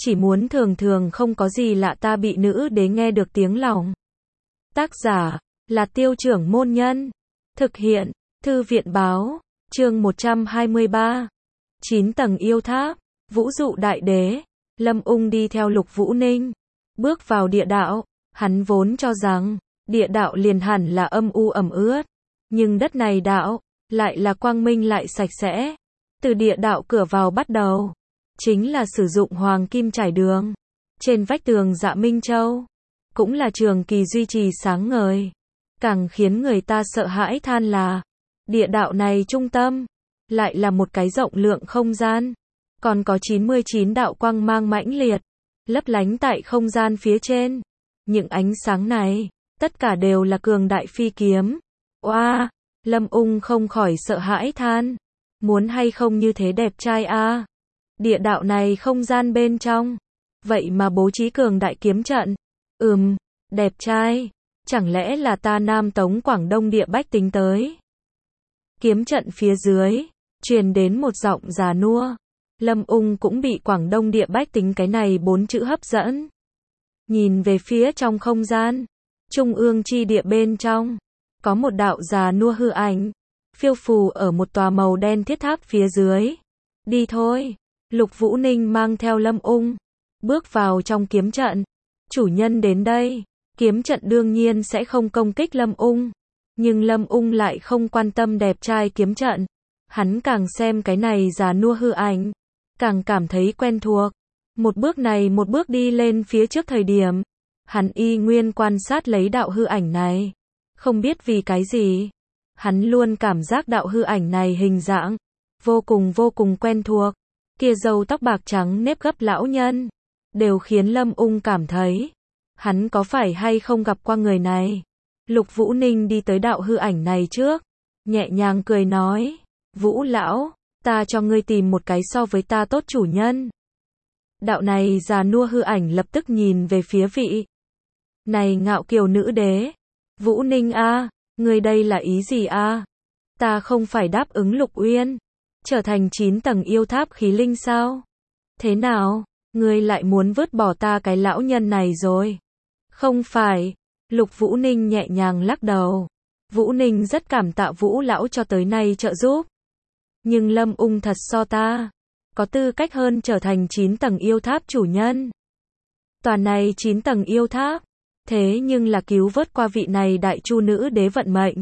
chỉ muốn thường thường không có gì lạ ta bị nữ đế nghe được tiếng lòng. Tác giả là Tiêu Trưởng Môn Nhân. Thực hiện Thư viện Báo. Chương 123. 9 tầng yêu tháp. Vũ dụ đại đế. Lâm Ung đi theo Lục Vũ Ninh, bước vào địa đạo. Hắn vốn cho rằng địa đạo liền hẳn là âm u ẩm ướt, nhưng đất này đạo lại là quang minh lại sạch sẽ. Từ địa đạo cửa vào bắt đầu, chính là sử dụng hoàng kim trải đường. Trên vách tường Dạ Minh Châu cũng là trường kỳ duy trì sáng ngời. Càng khiến người ta sợ hãi than là địa đạo này trung tâm lại là một cái rộng lượng không gian, còn có 99 đạo quang mang mãnh liệt lấp lánh tại không gian phía trên. Những ánh sáng này tất cả đều là cường đại phi kiếm. Oa, Lâm Ung không khỏi sợ hãi than, muốn hay không như thế đẹp trai a. Địa đạo này không gian bên trong vậy mà bố trí cường đại kiếm trận. Đẹp trai, chẳng lẽ là ta Nam Tống Quảng Đông địa bách tính tới. Kiếm trận phía dưới truyền đến một giọng già nua. Lâm Ung cũng bị Quảng Đông địa bách tính cái này 4 chữ hấp dẫn. Nhìn về phía trong không gian, trung ương chi địa bên trong, có một đạo già nua hư ảnh, phiêu phù ở một tòa màu đen thiết tháp phía dưới. Đi thôi. Lục Vũ Ninh mang theo Lâm Ung, bước vào trong kiếm trận. Chủ nhân đến đây, kiếm trận đương nhiên sẽ không công kích Lâm Ung. Nhưng Lâm Ung lại không quan tâm đẹp trai kiếm trận. Hắn càng xem cái này già nua hư ảnh, càng cảm thấy quen thuộc. Một bước này một bước đi lên phía trước thời điểm, hắn y nguyên quan sát lấy đạo hư ảnh này. Không biết vì cái gì, hắn luôn cảm giác đạo hư ảnh này hình dạng vô cùng quen thuộc. Kia râu tóc bạc trắng nếp gấp lão nhân đều khiến Lâm Ung cảm thấy hắn có phải hay không gặp qua người này. Lục Vũ Ninh đi tới đạo hư ảnh này trước, nhẹ nhàng cười nói, Vũ lão, ta cho ngươi tìm một cái so với ta tốt chủ nhân. Đạo này già nua hư ảnh lập tức nhìn về phía vị này ngạo kiều nữ đế. Vũ Ninh a, ngươi đây là ý gì a? Ta không phải đáp ứng Lục Uyên trở thành 9 tầng yêu tháp khí linh sao? Thế nào, ngươi lại muốn vứt bỏ ta cái lão nhân này rồi? Không phải. Lục Vũ Ninh nhẹ nhàng lắc đầu. Vũ Ninh rất cảm tạ Vũ lão cho tới nay trợ giúp. Nhưng Lâm Ung thật so ta có tư cách hơn trở thành 9 tầng yêu tháp chủ nhân. Toàn này 9 tầng yêu tháp, thế nhưng là cứu vớt qua vị này đại chu nữ đế vận mệnh.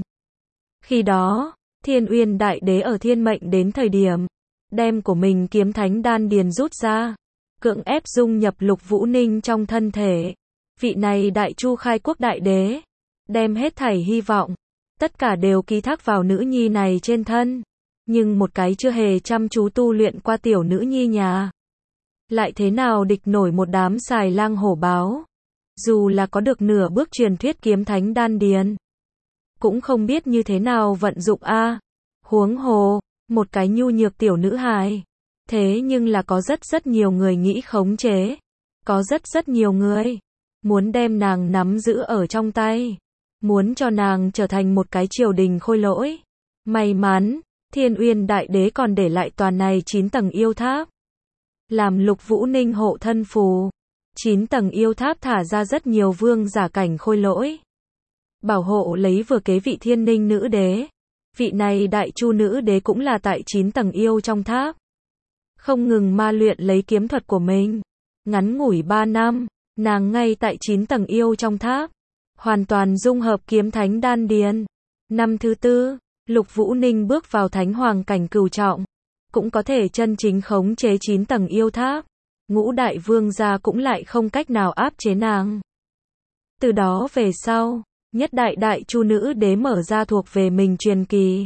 Khi đó, Thiên Uyên đại đế ở thiên mệnh đến thời điểm, đem của mình kiếm thánh đan điền rút ra, cưỡng ép dung nhập Lục Vũ Ninh trong thân thể. Vị này đại chu khai quốc đại đế, đem hết thảy hy vọng, tất cả đều ký thác vào nữ nhi này trên thân. Nhưng một cái chưa hề chăm chú tu luyện qua tiểu nữ nhi nhà, lại thế nào địch nổi một đám xài lang hổ báo. Dù là có được nửa bước truyền thuyết kiếm thánh đan điền, cũng không biết như thế nào vận dụng a. Huống hồ, một cái nhu nhược tiểu nữ hài, thế nhưng là có rất nhiều người nghĩ khống chế, có rất nhiều người muốn đem nàng nắm giữ ở trong tay, muốn cho nàng trở thành một cái triều đình khôi lỗi. May mắn, Thiên Uyên đại đế còn để lại toàn này 9 tầng yêu tháp, làm Lục Vũ Ninh hộ thân phù. 9 tầng yêu tháp thả ra rất nhiều vương giả cảnh khôi lỗi, bảo hộ lấy vừa kế vị Thiên Ninh nữ đế. Vị này đại chu nữ đế cũng là tại 9 tầng yêu trong tháp, không ngừng ma luyện lấy kiếm thuật của mình. Ngắn ngủi 3 năm, nàng ngay tại 9 tầng yêu trong tháp, hoàn toàn dung hợp kiếm thánh đan điền. Năm thứ tư, Lục Vũ Ninh bước vào thánh hoàng cảnh cửu trọng, cũng có thể chân chính khống chế 9 tầng yêu tháp. Ngũ đại vương gia cũng lại không cách nào áp chế nàng. Từ đó về sau, nhất đại đại chu nữ đế mở ra thuộc về mình truyền kỳ.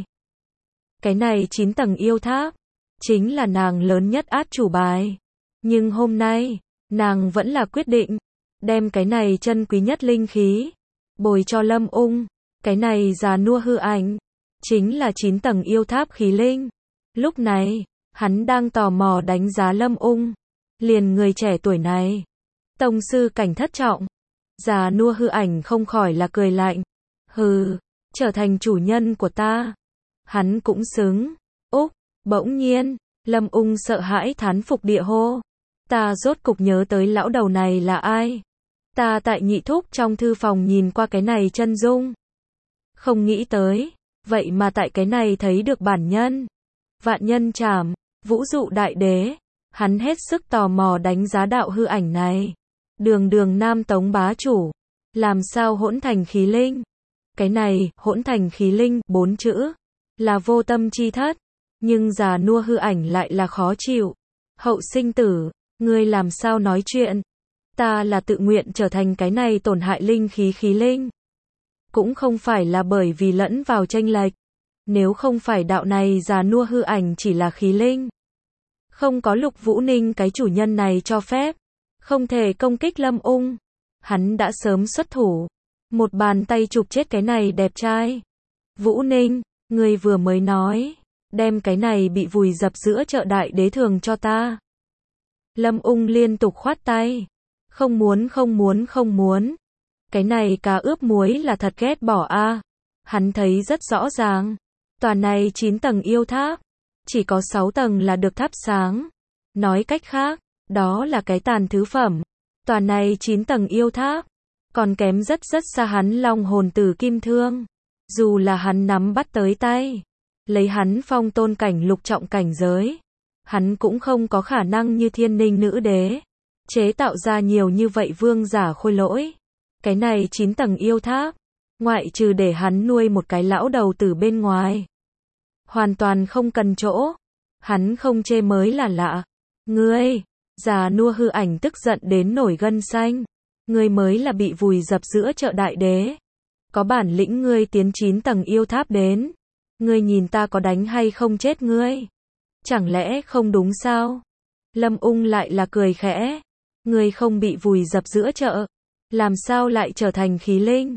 Cái này 9 tầng yêu tháp, chính là nàng lớn nhất át chủ bài. Nhưng hôm nay, nàng vẫn là quyết định đem cái này chân quý nhất linh khí bồi cho Lâm Ung. Cái này già nua hư ảnh, chính là 9 tầng yêu tháp khí linh. Lúc này, hắn đang tò mò đánh giá Lâm Ung. Liền người trẻ tuổi này, tông sư cảnh thất trọng. Già nua hư ảnh không khỏi là cười lạnh. Hừ, trở thành chủ nhân của ta, hắn cũng xứng. Úc, bỗng nhiên, Lâm Ung sợ hãi thán phục địa hô. Ta rốt cục nhớ tới lão đầu này là ai. Ta tại Nhị Thúc trong thư phòng nhìn qua cái này chân dung. Không nghĩ tới, vậy mà tại cái này thấy được bản nhân. Vạn nhân trảm, vũ dụ đại đế. Hắn hết sức tò mò đánh giá đạo hư ảnh này. Đường đường Nam Tống bá chủ. Làm sao hỗn thành khí linh? Cái này, hỗn thành khí linh, 4 chữ. Là vô tâm chi thất. Nhưng già nua hư ảnh lại là khó chịu. Hậu sinh tử, ngươi làm sao nói chuyện? Ta là tự nguyện trở thành cái này tổn hại linh khí khí linh. Cũng không phải là bởi vì lẫn vào chênh lệch. Nếu không phải đạo này già nua hư ảnh chỉ là khí linh. Không có Lục Vũ Ninh cái chủ nhân này cho phép. Không thể công kích Lâm Ung. Hắn đã sớm xuất thủ. Một bàn tay chụp chết cái này đẹp trai. Vũ Ninh, ngươi vừa mới nói. Đem cái này bị vùi dập giữa chợ đại đế thường cho ta. Lâm Ung liên tục khoát tay. Không muốn không muốn không muốn. Cái này cá ướp muối là thật ghét bỏ a. Hắn thấy rất rõ ràng. Tòa này 9 tầng yêu tháp. Chỉ có 6 tầng là được thắp sáng. Nói cách khác, đó là cái tàn thứ phẩm. Tòa này 9 tầng yêu tháp. Còn kém rất xa hắn long hồn tử kim thương. Dù là hắn nắm bắt tới tay. Lấy hắn phong tôn cảnh lục trọng cảnh giới. Hắn cũng không có khả năng như Thiên Ninh nữ đế. Chế tạo ra nhiều như vậy vương giả khôi lỗi. Cái này 9 tầng yêu tháp. Ngoại trừ để hắn nuôi một cái lão đầu tử bên ngoài. Hoàn toàn không cần chỗ. Hắn không chê mới là lạ. Ngươi, già nua hư ảnh tức giận đến nổi gân xanh. Ngươi mới là bị vùi dập giữa chợ đại đế. Có bản lĩnh ngươi tiến 9 tầng yêu tháp đến. Ngươi nhìn ta có đánh hay không chết ngươi. Chẳng lẽ không đúng sao? Lâm Ung lại là cười khẽ. Ngươi không bị vùi dập giữa chợ. Làm sao lại trở thành khí linh?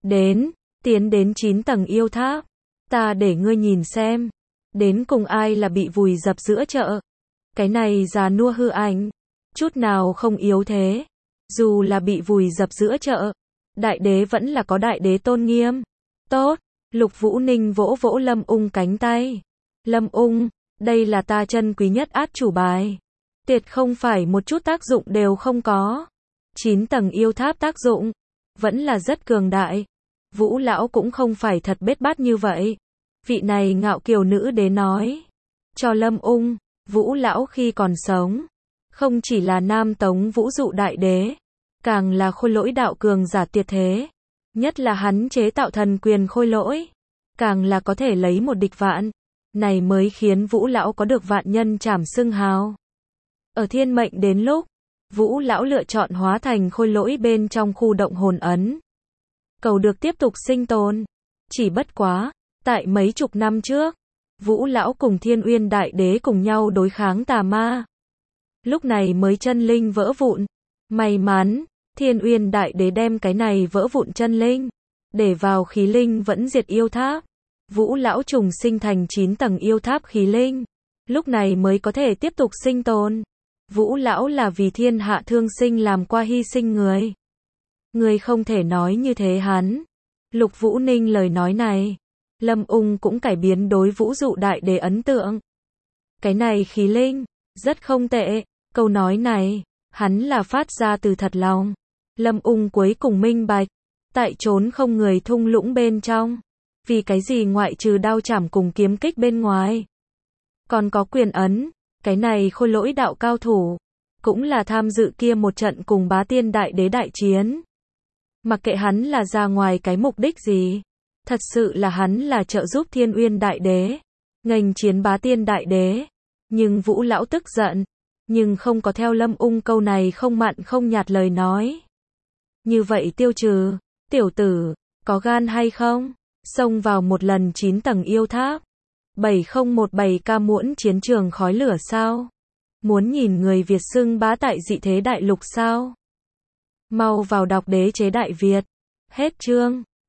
Tiến đến 9 tầng yêu tháp. Ta để ngươi nhìn xem. Đến cùng ai là bị vùi dập giữa chợ. Cái này già nua hư ảnh. Chút nào không yếu thế. Dù là bị vùi dập giữa chợ. Đại đế vẫn là có đại đế tôn nghiêm. Tốt. Lục Vũ Ninh vỗ vỗ Lâm Ung cánh tay. Lâm Ung, đây là ta chân quý nhất át chủ bài. Tiệt không phải một chút tác dụng đều không có. 9 tầng yêu tháp tác dụng. Vẫn là rất cường đại. Vũ lão cũng không phải thật bết bát như vậy. Vị này ngạo kiều nữ đế nói. Cho Lâm Ung, Vũ lão khi còn sống. Không chỉ là Nam Tống vũ dụ đại đế. Càng là khôi lỗi đạo cường giả tuyệt thế. Nhất là hắn chế tạo thần quyền khôi lỗi. Càng là có thể lấy một địch vạn. Này mới khiến Vũ lão có được vạn nhân trảm xưng hào. Ở thiên mệnh đến lúc. Vũ lão lựa chọn hóa thành khôi lỗi bên trong khu động hồn ấn. Cầu được tiếp tục sinh tồn. Chỉ bất quá, tại mấy chục năm trước, Vũ lão cùng Thiên Uyên đại đế cùng nhau đối kháng tà ma. Lúc này mới chân linh vỡ vụn. May mắn, Thiên Uyên đại đế đem cái này vỡ vụn chân linh, để vào khí linh vẫn diệt yêu tháp. Vũ lão trùng sinh thành 9 tầng yêu tháp khí linh. Lúc này mới có thể tiếp tục sinh tồn. Vũ lão là vì thiên hạ thương sinh làm qua hy sinh người. Người không thể nói như thế hắn. Lục Vũ Ninh lời nói này. Lâm Ung cũng cải biến đối vũ dụ đại đế ấn tượng. Cái này khí linh, rất không tệ. Câu nói này, hắn là phát ra từ thật lòng. Lâm Ung cuối cùng minh bạch. Tại trốn không người thung lũng bên trong. Vì cái gì ngoại trừ đao chảm cùng kiếm kích bên ngoài. Còn có quyền ấn. Cái này khôi lỗi đạo cao thủ. Cũng là tham dự kia một trận cùng bá tiên đại đế đại chiến. Mặc kệ hắn là ra ngoài cái mục đích gì. Thật sự là hắn là trợ giúp Thiên Uyên đại đế. Nghênh chiến bá tiên đại đế. Nhưng Vũ lão tức giận. Nhưng không có theo Lâm Ung câu này không mặn không nhạt lời nói. Như vậy tiêu trừ. Tiểu tử, có gan hay không? Xông vào một lần 9 tầng yêu tháp. 7017 ca muỗn chiến trường khói lửa sao? Muốn nhìn người Việt xưng bá tại dị thế đại lục sao? Mau vào đọc Đế chế Đại Việt. Hết chương.